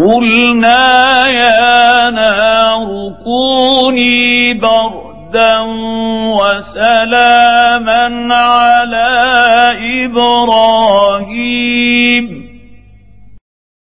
قلنا يا نار كوني بردا وسلاما على إبراهيم